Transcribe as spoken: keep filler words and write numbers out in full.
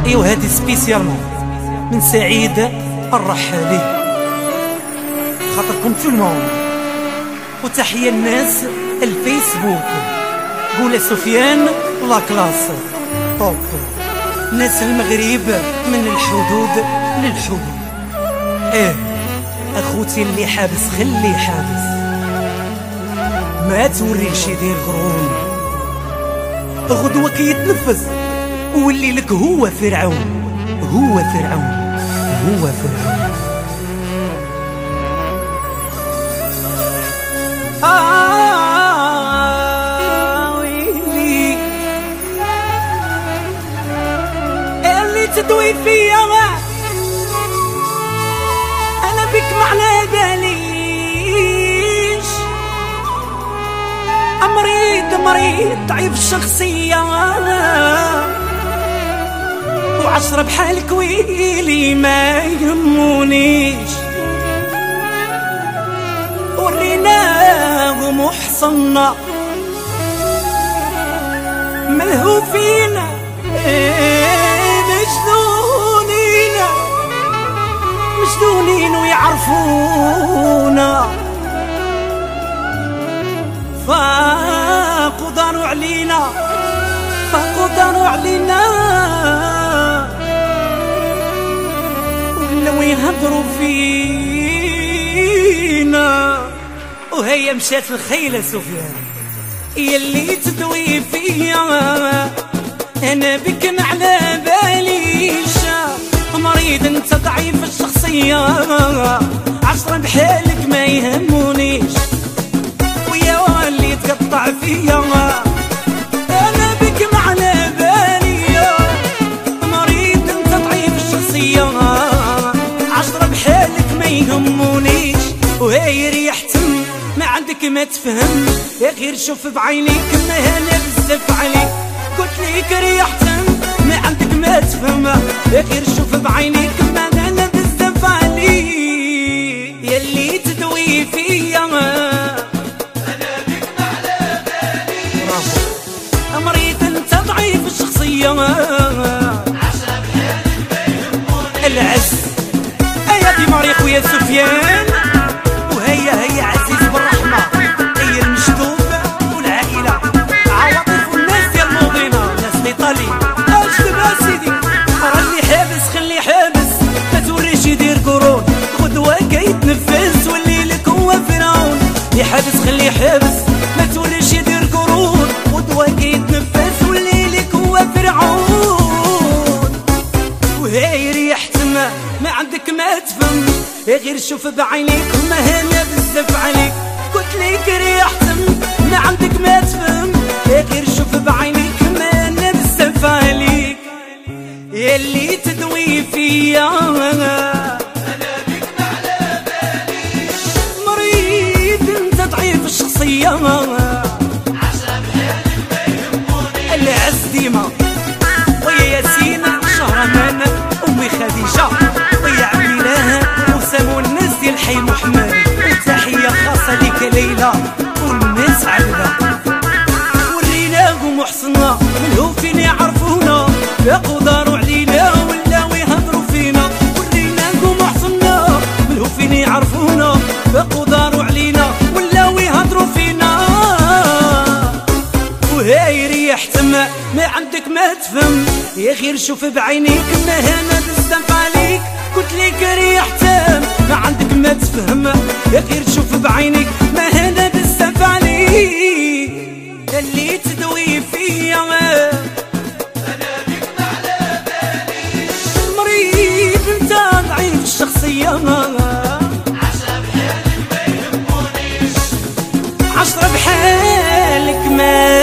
ايوا هادي سبيسيالمون من سعيد الرحالي خاطركم تو الموند. وتحية الناس الفيسبوك، قول سفيان لا كلاس توب. ناس المغرب من الحدود للحدود. ايه اخوتي اللي حابس خليه حابس، ما توريش يدير قرون. غدوة كيتنفس واللي لك هو فرعون، هو فرعون، هو فرعون. آه ويلي اللي تدوي فيا أنا بك معنى باليش. مريض مريض ضعيف الشخصية وعشرة بحالك ويلي ما يهمونيش. وريناه محصنا ملهوفين مجنونين مجنونين ويعرفونا. فقدروا علينا فقدروا علينا ولاو يهضروا فينا. وهي مشات الخيلة سفيان يلي تدوي فيا انا بك على باليش. مريض انت ضعيف الشخصية عشرة بحالك ما يهمونيش. ويا اللي تقطع فيا انا بك على بالي. مريض انت ضعيف الشخصية عشرة بحالك ما يهمونيش. وهي ريحتم ما عندك ما تفهم يا غير شوف بعينيك ما انا بزاف عليك. قلت ليك ريحتم ما عندك ما تفهم يا غير شوف بعينيك ما انا بزاف عليك. يلي تدوي فيا انا بك على بالي. برافو. مريض انت ضعيف الشخصية عشرة بحالك ما يهموني. العز ايا دي ماريا خويا سفيان. وهي هي عزيز بالرحمة هي المشدوب والعائلة عواطف والناس ديال الموضينة ناس الايطالي. اجدب اسيدي راه اللي حابس خليه حابس ما توريش يدير قرون. غدوة كيتنفس واللي لك هو فرعون. اللي حابس خليه حابس ما توريش يدير قرون. غدوة كيتنفس واللي لك هو فرعون. وهي ريحت ما ما عندك ما تفهم غير شوف بعينيك ما هنا بزاف عليك. قلت ليك ريحتم ما عندك ما تفهم غير شوف بعينيك ما هنا بزاف عليك. يلي تدوي فيا انا بك على بالي. مريض انت ضعيف الشخصية عشرة بحالك ما يهموني. العز ديما ويا ياسين شهرمان امي خديجة ويا عبيلاه وسامو الناس ديال حي محمد. وتحية خاصة ليك ليلى والناس عبدة. وريناهم محصنا ملهوفين يعرفونا يقدروا علينا ولاو يهضروا فينا. وريناهم محصنا ملهوفين يعرفونا يقدروا علينا ولاو يهضروا فينا. وهاي ريحت ما ما عندك ما تفهم يا غير شوف بعينيك ما هنا بزاف عليك. قلت ليك ريحت ما عندك ما تفهم يا غير شوف بعينيك ما هنا بزاف عليك. اللي تدوي فيا انا بك على بالي. مريض انت ضعيف الشخصية عشرة بحالك ما يهمونيش. عشرة بحالك ما